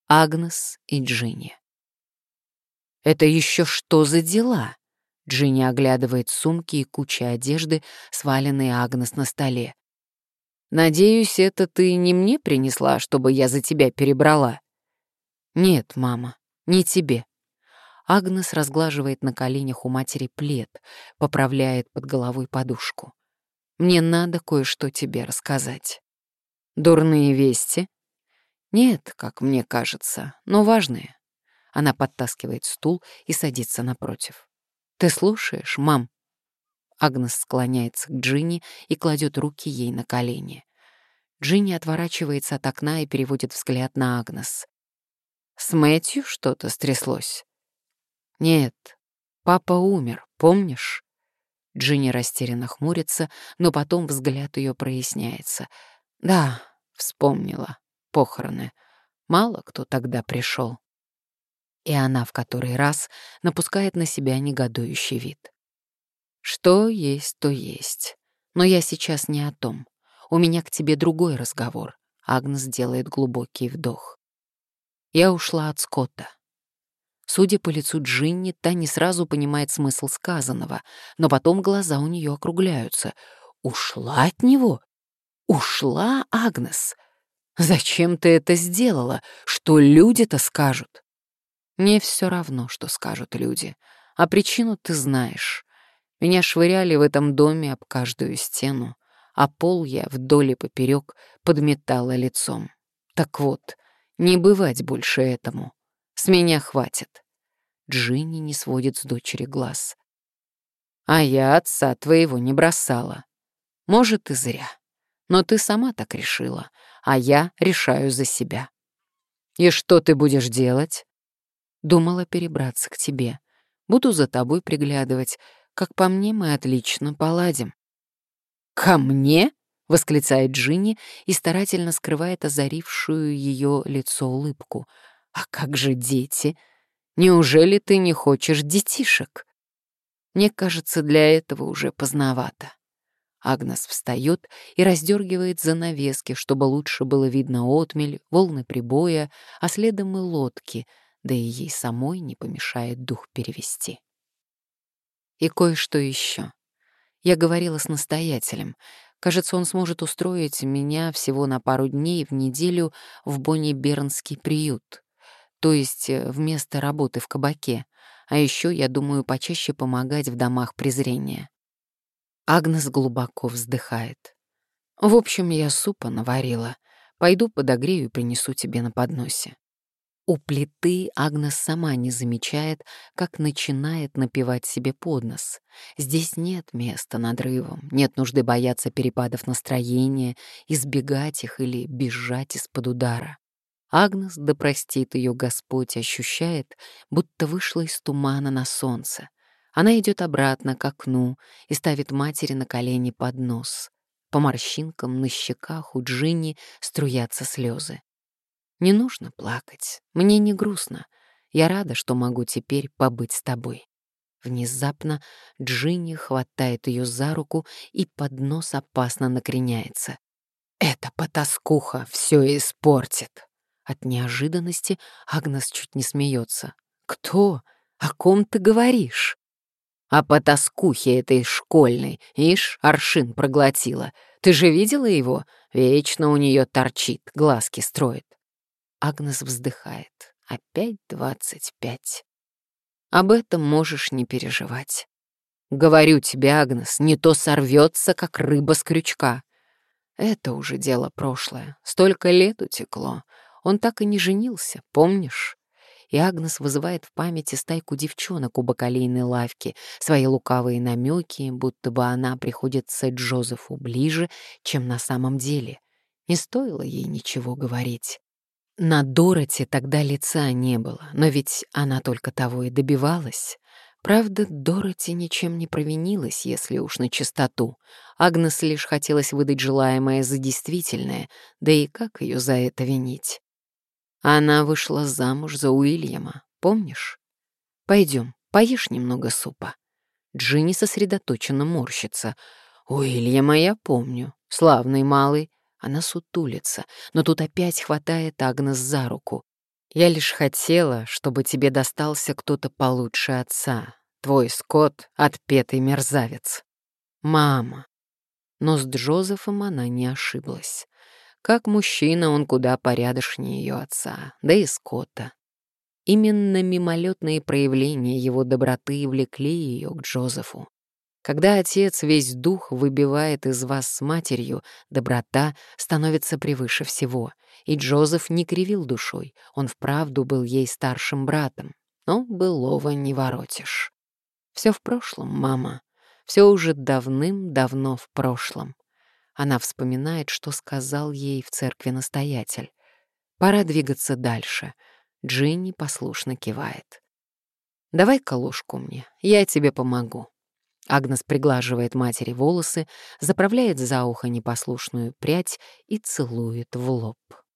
Агнес и Джинни. «Это еще что за дела?» Джинни оглядывает сумки и кучи одежды, сваленные Агнес на столе. «Надеюсь, это ты не мне принесла, чтобы я за тебя перебрала?» «Нет, мама, не тебе». Агнес разглаживает на коленях у матери плед, поправляет под головой подушку. «Мне надо кое-что тебе рассказать». «Дурные вести?» «Нет, как мне кажется, но важные». Она подтаскивает стул и садится напротив. «Ты слушаешь, мам?» Агнес склоняется к Джинни и кладет руки ей на колени. Джинни отворачивается от окна и переводит взгляд на Агнес. «С Мэтью что-то стряслось?» «Нет, папа умер, помнишь?» Джинни растерянно хмурится, но потом взгляд ее проясняется. «Да, вспомнила. Похороны. Мало кто тогда пришел». И она в который раз напускает на себя негодующий вид. «Что есть, то есть. Но я сейчас не о том. У меня к тебе другой разговор». Агнес делает глубокий вдох. «Я ушла от Скотта». Судя по лицу Джинни, та не сразу понимает смысл сказанного, но потом глаза у нее округляются. «Ушла от него? Ушла, Агнес? Зачем ты это сделала? Что люди-то скажут?» «Мне все равно, что скажут люди. А причину ты знаешь. Меня швыряли в этом доме об каждую стену, а пол я вдоль и поперек подметала лицом. Так вот, не бывать больше этому. С меня хватит». Джинни не сводит с дочери глаз. «А я отца твоего не бросала. Может, и зря. Но ты сама так решила, а я решаю за себя». «И что ты будешь делать?» «Думала перебраться к тебе. Буду за тобой приглядывать. Как по мне, мы отлично поладим». «Ко мне?» — восклицает Джинни и старательно скрывает озарившую ее лицо улыбку. «А как же дети? Неужели ты не хочешь детишек?» «Мне кажется, для этого уже поздновато». Агнес встает и раздергивает занавески, чтобы лучше было видно отмель, волны прибоя, а следом и лодки, да и ей самой не помешает дух перевести. И кое-что еще. Я говорила с настоятелем. Кажется, он сможет устроить меня всего на пару дней в неделю в Бонни-Бернский приют, то есть вместо работы в кабаке. А еще, я думаю, почаще помогать в домах презрения. Агнес глубоко вздыхает. «В общем, я супа наварила. Пойду подогрею и принесу тебе на подносе». У плиты Агнес сама не замечает, как начинает напевать себе под нос. Здесь нет места надрывам, нет нужды бояться перепадов настроения, избегать их или бежать из-под удара. Агнес, да простит ее Господь, ощущает, будто вышла из тумана на солнце. Она идет обратно к окну и ставит матери на колени поднос. По морщинкам на щеках у Джинни струятся слезы. «Не нужно плакать, мне не грустно. Я рада, что могу теперь побыть с тобой». Внезапно Джинни хватает ее за руку, и поднос опасно накреняется. «Эта потаскуха все испортит». От неожиданности Агнес чуть не смеется. «Кто? О ком ты говоришь?» «О потаскухе этой школьной. Ишь, аршин проглотила. Ты же видела его? Вечно у нее торчит, глазки строит». Агнес вздыхает. Опять 25. Об этом можешь не переживать. Говорю тебе, Агнес, не то сорвется, как рыба с крючка. Это уже дело прошлое. Столько лет утекло. Он так и не женился, помнишь? И Агнес вызывает в памяти стайку девчонок у бакалейной лавки, свои лукавые намеки, будто бы она приходится Джозефу ближе, чем на самом деле. Не стоило ей ничего говорить. На Дороти тогда лица не было, но ведь она только того и добивалась. Правда, Дороти ничем не провинилась, если уж на чистоту. Агнес лишь хотелось выдать желаемое за действительное, да и как ее за это винить? Она вышла замуж за Уильяма, помнишь? Пойдем, поешь немного супа. Джинни сосредоточенно морщится. Уильяма я помню, славный малый. Она сутулится, но тут опять хватает Агнес за руку. Я лишь хотела, чтобы тебе достался кто-то получше отца. Твой Скотт — отпетый мерзавец. Мама. Но с Джозефом она не ошиблась. Как мужчина он куда порядочнее ее отца, да и Скотта. Именно мимолетные проявления его доброты влекли ее к Джозефу. Когда отец весь дух выбивает из вас с матерью, доброта становится превыше всего. И Джозеф не кривил душой, он вправду был ей старшим братом. Но былого не воротишь. Все в прошлом, мама. Все уже давным-давно в прошлом. Она вспоминает, что сказал ей в церкви настоятель. Пора двигаться дальше. Джинни послушно кивает. «Давай-ка ложку мне, я тебе помогу». Агнес приглаживает матери волосы, заправляет за ухо непослушную прядь и целует в лоб.